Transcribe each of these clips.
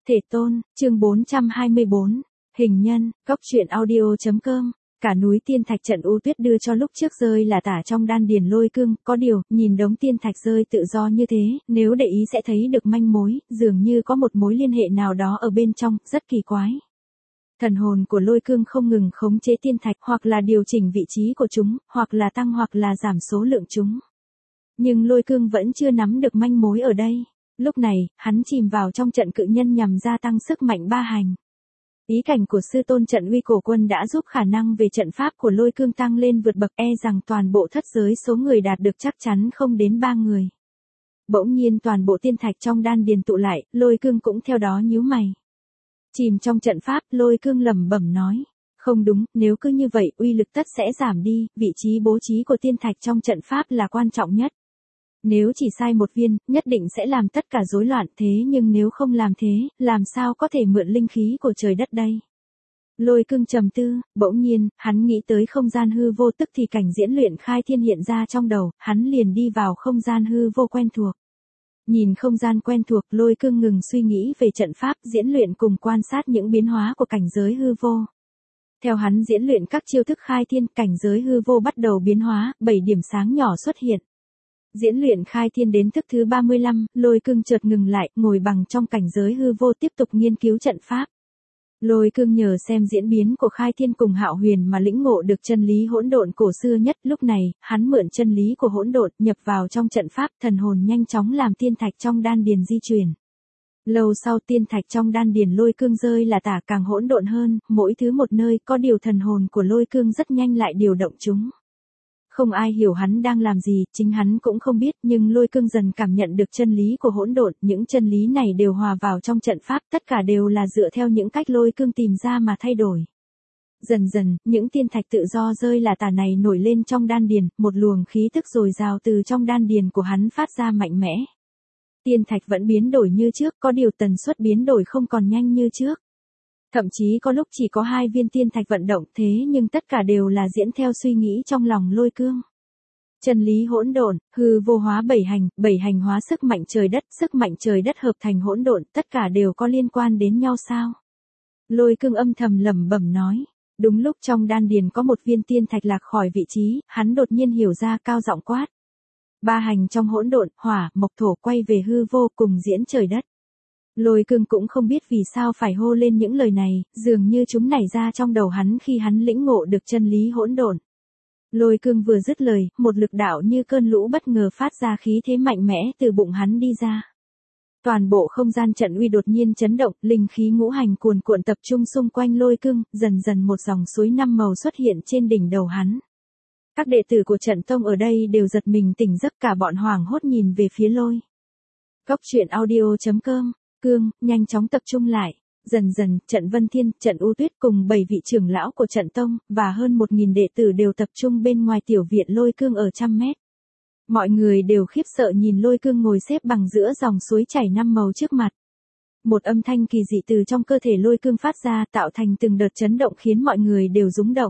Thể tôn, chương 424, hình nhân, góc truyện audio.com. Cả núi tiên thạch trận U Tuyết đưa cho lúc trước rơi là tả trong đan điền Lôi Cương, có điều, nhìn đống tiên thạch rơi tự do như thế, nếu để ý sẽ thấy được manh mối, dường như có một mối liên hệ nào đó ở bên trong, rất kỳ quái. Thần hồn của Lôi Cương không ngừng khống chế tiên thạch, hoặc là điều chỉnh vị trí của chúng, hoặc là tăng hoặc là giảm số lượng chúng. Nhưng Lôi Cương vẫn chưa nắm được manh mối ở đây. Lúc này, hắn chìm vào trong trận cự nhân nhằm gia tăng sức mạnh ba hành. Ý cảnh của sư tôn trận uy cổ quân đã giúp khả năng về trận pháp của Lôi Cương tăng lên vượt bậc, rằng toàn bộ thất giới số người đạt được chắc chắn không đến 3 người. Bỗng nhiên toàn bộ tiên thạch trong đan điền tụ lại, Lôi Cương cũng theo đó nhíu mày. Chìm trong trận pháp, Lôi Cương lẩm bẩm nói. Không đúng, nếu cứ như vậy uy lực tất sẽ giảm đi, vị trí bố trí của tiên thạch trong trận pháp là quan trọng nhất. Nếu chỉ sai một viên, nhất định sẽ làm tất cả rối loạn, thế nhưng nếu không làm thế, làm sao có thể mượn linh khí của trời đất đây? Lôi Cương trầm tư, bỗng nhiên, hắn nghĩ tới không gian hư vô, tức thì cảnh diễn luyện khai thiên hiện ra trong đầu, hắn liền đi vào không gian hư vô quen thuộc. Nhìn không gian quen thuộc, Lôi Cương ngừng suy nghĩ về trận pháp diễn luyện cùng quan sát những biến hóa của cảnh giới hư vô. Theo hắn diễn luyện các chiêu thức khai thiên, cảnh giới hư vô bắt đầu biến hóa, 7 điểm sáng nhỏ xuất hiện. Diễn luyện khai thiên đến thức thứ 35, Lôi Cương chợt ngừng lại, ngồi bằng trong cảnh giới hư vô tiếp tục nghiên cứu trận pháp. Lôi Cương nhờ xem diễn biến của khai thiên cùng hạo huyền mà lĩnh ngộ được chân lý hỗn độn cổ xưa nhất, lúc này, hắn mượn chân lý của hỗn độn, nhập vào trong trận pháp, thần hồn nhanh chóng làm tiên thạch trong đan điền di chuyển. Lâu sau tiên thạch trong đan điền Lôi Cương rơi là tả càng hỗn độn hơn, mỗi thứ một nơi, có điều thần hồn của Lôi Cương rất nhanh lại điều động chúng. Không ai hiểu hắn đang làm gì, chính hắn cũng không biết, nhưng Lôi Cương dần cảm nhận được chân lý của hỗn độn, những chân lý này đều hòa vào trong trận pháp, tất cả đều là dựa theo những cách Lôi Cương tìm ra mà thay đổi. Dần dần, những tiên thạch tự do rơi là tả này nổi lên trong đan điền, một luồng khí tức dồi dào từ trong đan điền của hắn phát ra mạnh mẽ. Tiên thạch vẫn biến đổi như trước, có điều tần suất biến đổi không còn nhanh như trước. Thậm chí có lúc chỉ có 2 viên tiên thạch vận động, thế nhưng tất cả đều là diễn theo suy nghĩ trong lòng Lôi Cương. Chân lý hỗn độn, hư vô hóa 7 hành hóa sức mạnh trời đất hợp thành hỗn độn, tất cả đều có liên quan đến nhau sao? Lôi Cương âm thầm lẩm bẩm nói. Đúng lúc trong đan điền có một viên tiên thạch lạc khỏi vị trí, hắn đột nhiên hiểu ra, cao giọng quát. 3 hành trong hỗn độn, hỏa, mộc thổ quay về hư vô cùng diễn trời đất. Lôi Cương cũng không biết vì sao phải hô lên những lời này, dường như chúng nảy ra trong đầu hắn khi hắn lĩnh ngộ được chân lý hỗn độn. Lôi Cương vừa dứt lời, một lực đạo như cơn lũ bất ngờ phát ra khí thế mạnh mẽ từ bụng hắn đi ra. Toàn bộ không gian trận uy đột nhiên chấn động, linh khí ngũ hành cuồn cuộn tập trung xung quanh Lôi Cương, dần dần một dòng suối 5 màu xuất hiện trên đỉnh đầu hắn. Các đệ tử của trận tông ở đây đều giật mình tỉnh giấc, cả bọn hoảng hốt nhìn về phía Lôi. Góc truyện audio.com. Cương, nhanh chóng tập trung lại. Dần dần, trận Vân Thiên, trận U Tuyết cùng 7 vị trưởng lão của trận tông, và hơn 1000 đệ tử đều tập trung bên ngoài tiểu viện Lôi Cương ở 100 mét. Mọi người đều khiếp sợ nhìn Lôi Cương ngồi xếp bằng giữa dòng suối chảy 5 màu trước mặt. Một âm thanh kỳ dị từ trong cơ thể Lôi Cương phát ra, tạo thành từng đợt chấn động khiến mọi người đều rúng động.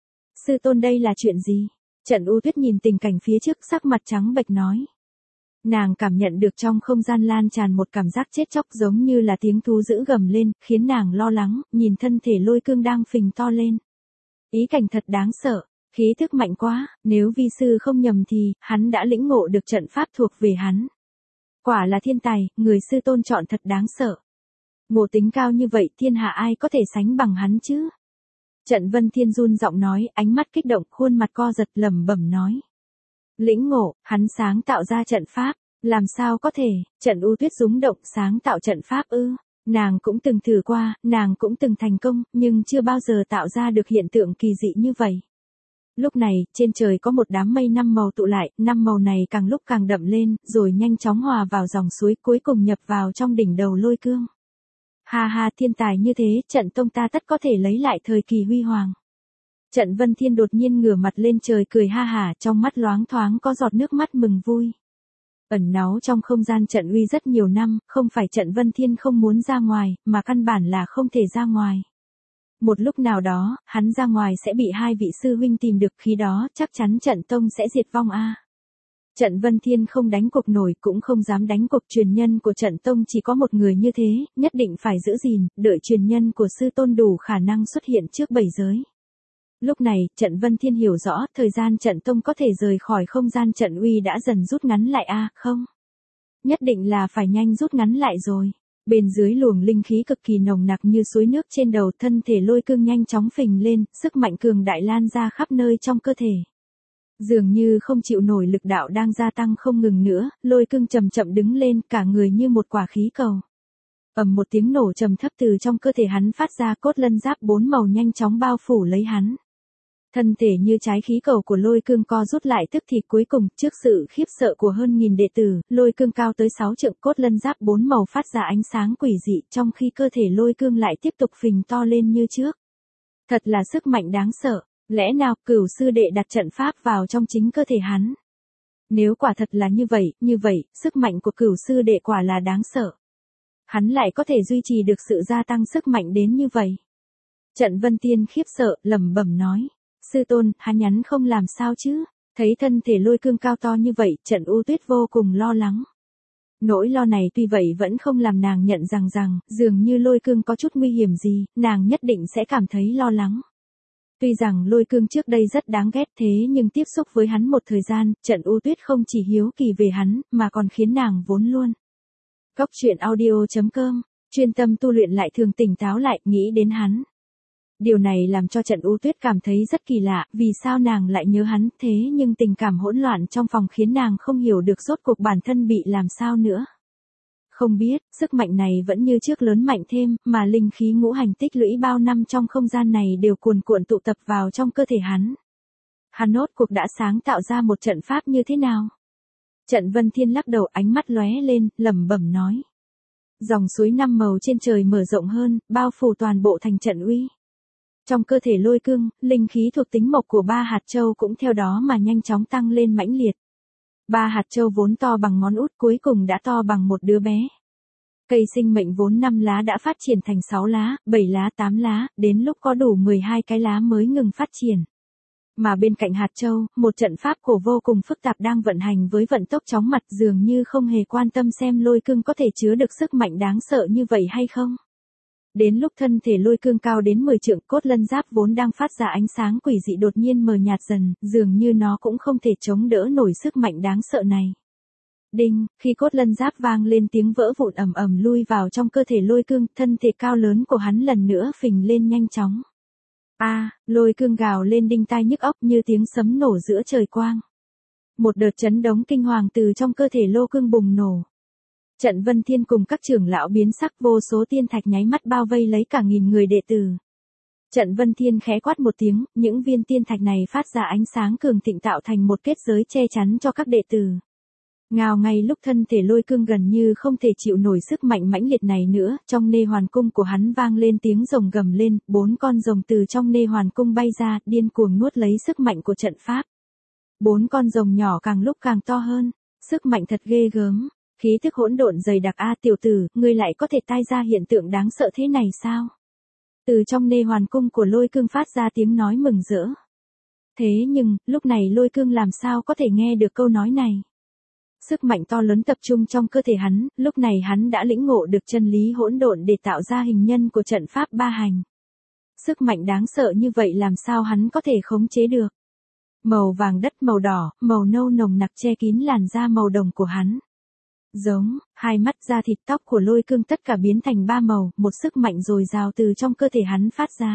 Sư tôn, đây là chuyện gì? Trận U Tuyết nhìn tình cảnh phía trước, sắc mặt trắng bệch nói. Nàng cảm nhận được trong không gian lan tràn một cảm giác chết chóc giống như là tiếng thú dữ gầm lên, khiến nàng lo lắng, nhìn thân thể Lôi Cương đang phình to lên. Ý cảnh thật đáng sợ, khí thức mạnh quá, nếu vi sư không nhầm thì, hắn đã lĩnh ngộ được trận pháp thuộc về hắn. Quả là thiên tài, người sư tôn chọn thật đáng sợ. Ngộ tính cao như vậy, thiên hạ ai có thể sánh bằng hắn chứ? Trận Vân Thiên run giọng nói, ánh mắt kích động, khuôn mặt co giật, lẩm bẩm nói. Lĩnh ngộ, hắn sáng tạo ra trận pháp, làm sao có thể? Trận U Tuyết rúng động, sáng tạo trận pháp ư? Nàng cũng từng thử qua, nàng cũng từng thành công, nhưng chưa bao giờ tạo ra được hiện tượng kỳ dị như vậy. Lúc này, trên trời có một đám mây 5 màu tụ lại, 5 màu này càng lúc càng đậm lên, rồi nhanh chóng hòa vào dòng suối, cuối cùng nhập vào trong đỉnh đầu Lôi Cương. Ha ha, thiên tài như thế, trận tông ta tất có thể lấy lại thời kỳ huy hoàng. Trận Vân Thiên đột nhiên ngửa mặt lên trời cười ha hả, trong mắt loáng thoáng có giọt nước mắt mừng vui. Ẩn náu trong không gian trận uy rất nhiều năm, không phải trận Vân Thiên không muốn ra ngoài, mà căn bản là không thể ra ngoài. Một lúc nào đó, hắn ra ngoài sẽ bị 2 vị sư huynh tìm được, khi đó chắc chắn trận tông sẽ diệt vong a. Trận Vân Thiên không đánh cuộc nổi cũng không dám đánh cuộc, truyền nhân của trận tông chỉ có một người như thế, nhất định phải giữ gìn, đợi truyền nhân của sư tôn đủ khả năng xuất hiện trước 7 giới. Lúc này, trận Vân Thiên hiểu rõ, thời gian trận tông có thể rời khỏi không gian trận uy đã dần rút ngắn lại không? Nhất định là phải nhanh rút ngắn lại rồi. Bên dưới luồng linh khí cực kỳ nồng nặc như suối nước trên đầu, thân thể Lôi Cương nhanh chóng phình lên, sức mạnh cường đại lan ra khắp nơi trong cơ thể. Dường như không chịu nổi lực đạo đang gia tăng không ngừng nữa, Lôi Cương chậm chậm đứng lên, cả người như một quả khí cầu. Ầm một tiếng nổ trầm thấp từ trong cơ thể hắn phát ra, cốt lân giáp 4 màu nhanh chóng bao phủ lấy hắn. Thân thể như trái khí cầu của Lôi Cương co rút lại, tức thì cuối cùng, trước sự khiếp sợ của hơn nghìn đệ tử, Lôi Cương cao tới 6 trượng, cốt lân giáp 4 màu phát ra ánh sáng quỷ dị, trong khi cơ thể Lôi Cương lại tiếp tục phình to lên như trước. Thật là sức mạnh đáng sợ, lẽ nào Cửu sư đệ đặt trận pháp vào trong chính cơ thể hắn? Nếu quả thật là như vậy, sức mạnh của Cửu sư đệ quả là đáng sợ. Hắn lại có thể duy trì được sự gia tăng sức mạnh đến như vậy. Trận Vân Thiên khiếp sợ, lẩm bẩm nói. Sư tôn, hắn không làm sao chứ? Thấy thân thể Lôi Cương cao to như vậy, Trận U Tuyết vô cùng lo lắng. Nỗi lo này tuy vậy vẫn không làm nàng nhận rằng, dường như Lôi Cương có chút nguy hiểm gì, nàng nhất định sẽ cảm thấy lo lắng. Tuy rằng Lôi Cương trước đây rất đáng ghét, thế nhưng tiếp xúc với hắn một thời gian, Trận U Tuyết không chỉ hiếu kỳ về hắn, mà còn khiến nàng vốn luôn. Cóc truyện audio.com, chuyên tâm tu luyện lại thường tỉnh táo lại, nghĩ đến hắn. Điều này làm cho Trận U Tuyết cảm thấy rất kỳ lạ, vì sao nàng lại nhớ hắn, thế nhưng tình cảm hỗn loạn trong phòng khiến nàng không hiểu được rốt cuộc bản thân bị làm sao nữa. Không biết, sức mạnh này vẫn như trước lớn mạnh thêm, mà linh khí ngũ hành tích lũy bao năm trong không gian này đều cuồn cuộn tụ tập vào trong cơ thể hắn. Hắn rốt cuộc đã sáng tạo ra một trận pháp như thế nào? Trận Vân Thiên lắc đầu, ánh mắt lóe lên, lẩm bẩm nói. Dòng suối 5 màu trên trời mở rộng hơn, bao phủ toàn bộ thành trận uy. Trong cơ thể Lôi Cương, linh khí thuộc tính mộc của 3 hạt châu cũng theo đó mà nhanh chóng tăng lên mãnh liệt. 3 hạt châu vốn to bằng ngón út cuối cùng đã to bằng một đứa bé. Cây sinh mệnh vốn 5 lá đã phát triển thành 6 lá, 7 lá, 8 lá, đến lúc có đủ 12 cái lá mới ngừng phát triển. Mà bên cạnh hạt châu, một trận pháp cổ vô cùng phức tạp đang vận hành với vận tốc chóng mặt, dường như không hề quan tâm xem Lôi Cương có thể chứa được sức mạnh đáng sợ như vậy hay không. Đến lúc thân thể Lôi Cương cao đến 10 trượng, cốt lân giáp vốn đang phát ra ánh sáng quỷ dị đột nhiên mờ nhạt dần, dường như nó cũng không thể chống đỡ nổi sức mạnh đáng sợ này. Đinh, khi cốt lân giáp vang lên tiếng vỡ vụn ầm ầm lui vào trong cơ thể Lôi Cương, thân thể cao lớn của hắn lần nữa phình lên nhanh chóng. Lôi Cương gào lên đinh tai nhức óc như tiếng sấm nổ giữa trời quang. Một đợt chấn động kinh hoàng từ trong cơ thể Lôi Cương bùng nổ. Trận Vân Thiên cùng các trưởng lão biến sắc, vô số tiên thạch nháy mắt bao vây lấy cả nghìn người đệ tử. Trận Vân Thiên khẽ quát một tiếng, những viên tiên thạch này phát ra ánh sáng cường thịnh tạo thành một kết giới che chắn cho các đệ tử. Ngào ngay lúc thân thể Lôi Cương gần như không thể chịu nổi sức mạnh mãnh liệt này nữa, trong nê hoàn cung của hắn vang lên tiếng rồng gầm lên, 4 con rồng từ trong nê hoàn cung bay ra, điên cuồng nuốt lấy sức mạnh của trận pháp. 4 con rồng nhỏ càng lúc càng to hơn, sức mạnh thật ghê gớm. Khí thức hỗn độn dày đặc, tiểu tử, ngươi lại có thể tai ra hiện tượng đáng sợ thế này sao? Từ trong nê hoàn cung của Lôi Cương phát ra tiếng nói mừng rỡ. Thế nhưng, lúc này Lôi Cương làm sao có thể nghe được câu nói này? Sức mạnh to lớn tập trung trong cơ thể hắn, lúc này hắn đã lĩnh ngộ được chân lý hỗn độn để tạo ra hình nhân của trận pháp ba hành. Sức mạnh đáng sợ như vậy làm sao hắn có thể khống chế được? Màu vàng đất, màu đỏ, màu nâu nồng nặc che kín làn da màu đồng của hắn. Giống, hai mắt, da thịt, tóc của Lôi Cương tất cả biến thành 3 màu, một sức mạnh dồi dào từ trong cơ thể hắn phát ra.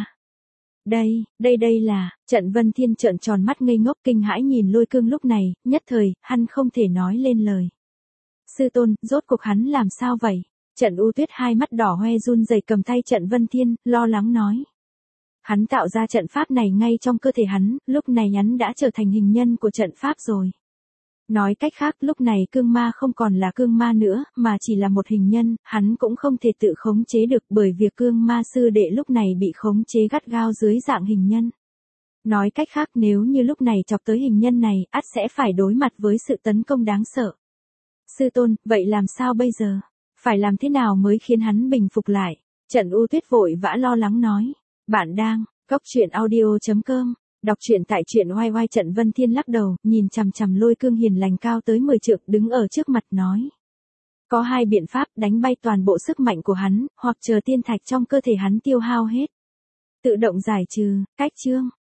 Đây là, Trận Vân Thiên trợn tròn mắt ngây ngốc kinh hãi nhìn Lôi Cương lúc này, nhất thời, hắn không thể nói lên lời. Sư tôn, rốt cuộc hắn làm sao vậy? Trận U Tuyết hai mắt đỏ hoe run rẩy cầm tay Trận Vân Thiên, lo lắng nói. Hắn tạo ra trận pháp này ngay trong cơ thể hắn, lúc này hắn đã trở thành hình nhân của trận pháp rồi. Nói cách khác, lúc này cương ma không còn là cương ma nữa, mà chỉ là một hình nhân, hắn cũng không thể tự khống chế được bởi việc cương ma sư đệ lúc này bị khống chế gắt gao dưới dạng hình nhân. Nói cách khác, nếu như lúc này chọc tới hình nhân này, ắt sẽ phải đối mặt với sự tấn công đáng sợ. Sư tôn, vậy làm sao bây giờ? Phải làm thế nào mới khiến hắn bình phục lại? Trận U Tuyết vội vã lo lắng nói. Bạn đang, cóc truyện audio.com. Đọc truyện tại truyện oai oai. Trận Vân Thiên lắc đầu, nhìn chằm chằm Lôi Cương hiền lành cao tới 10 trượng đứng ở trước mặt nói. Có hai biện pháp: đánh bay toàn bộ sức mạnh của hắn, hoặc chờ tiên thạch trong cơ thể hắn tiêu hao hết. Tự động giải trừ. Cách chương.